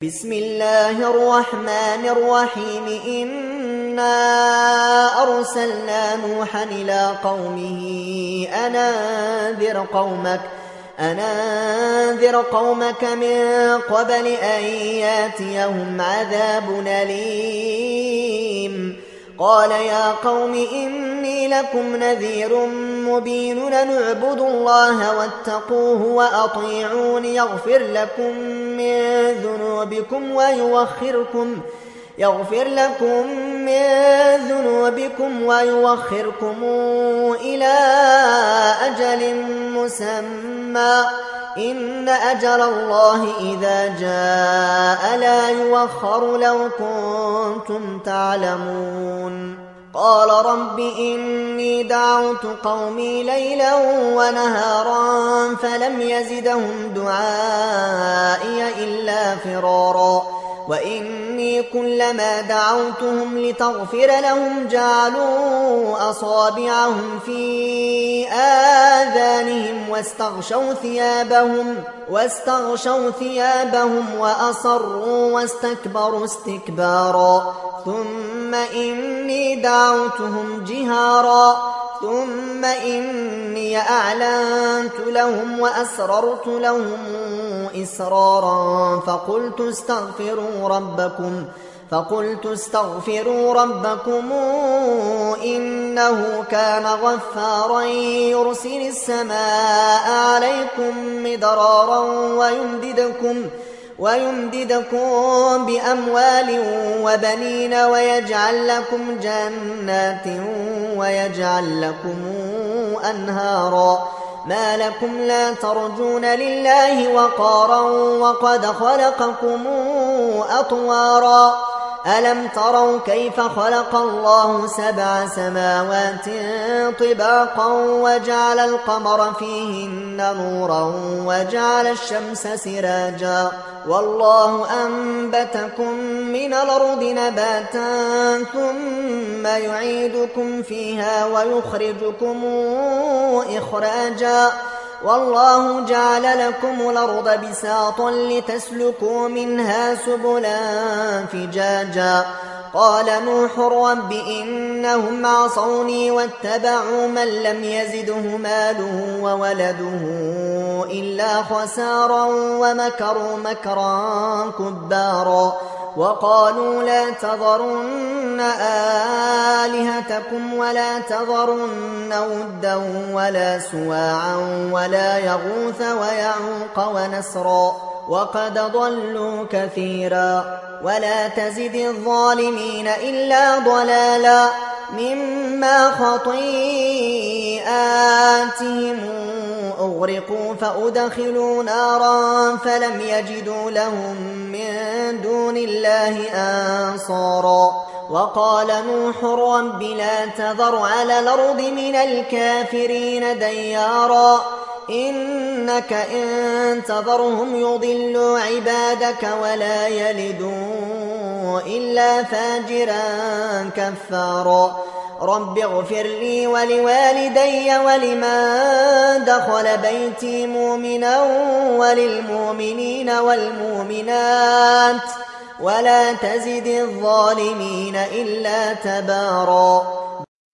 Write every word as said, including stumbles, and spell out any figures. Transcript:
بسم الله الرحمن الرحيم إنا أرسلنا نوحا إلى قومه أن أنذر قومك أن أنذر قومك من قبل أن ياتيهم عذاب أليم قال يا قوم إني لكم نذير مبين أن اعبدوا الله واتقوه وأطيعون يغفر لكم من ذنوبكم ويوخركم يغفر لكم من ذنوبكم ويوخركم إلى أجل مسمى إن أجل الله إذا جاء لا يوخر لو كنتم تعلمون قال رب إني دعوت قومي ليلا ونهارا فلم يزدهم دعائي إلا فرارا وإني كلما دعوتهم لتغفر لهم جعلوا أصابعهم في آذانهم واستغشوا ثيابهم واستغشوا ثيابهم وأصروا واستكبروا استكبارا ثم إني دعوتهم جهارا ثم إني أعلنت لهم وأسررت لهم إسرارا فقلت استغفروا ربكم فقلت استغفروا ربكم إنه كان غفارا يرسل السماء عليكم مدرارا ويمددكم ويمددكم بأموال وبنين ويجعل لكم جنات ويجعل لكم أنهارا ما لكم لا ترجون لله وقارا وقد خلقكم أطوارا ألم تروا كيف خلق الله سبع سماوات طباقا وجعل القمر فيهن نورا وجعل الشمس سراجا والله أنبتكم من الأرض نباتا ثم يعيدكم فيها ويخرجكم إخراجا والله جعل لكم الأرض بساطا لتسلكوا منها سبلا فجاجا قال نوح رب إنهم عصوني واتبعوا من لم يزده ماله وولده إلا خسارا ومكروا مكرا كبارا وقالوا لا تذرن آلهتكم ولا تذرن ودا ولا سواعا ولا يغوث ويعوق ونسرا وقد ضلوا كثيرا ولا تزد الظالمين إلا ضلالا مما خطيئاتهم أغرقوا فأدخلوا نارا فلم يجدوا لهم من دون الله أنصارا وقال نوح رب لا تذر على الأرض من الكافرين ديارا إنك إن تذرهم يضلوا عبادك ولا يلدوا إلا فاجرا كفارا رب اغفر لي ولوالدي ولمن دخل بيتي مؤمنا وللمؤمنين والمؤمنات ولا تزد الظالمين إلا تبارا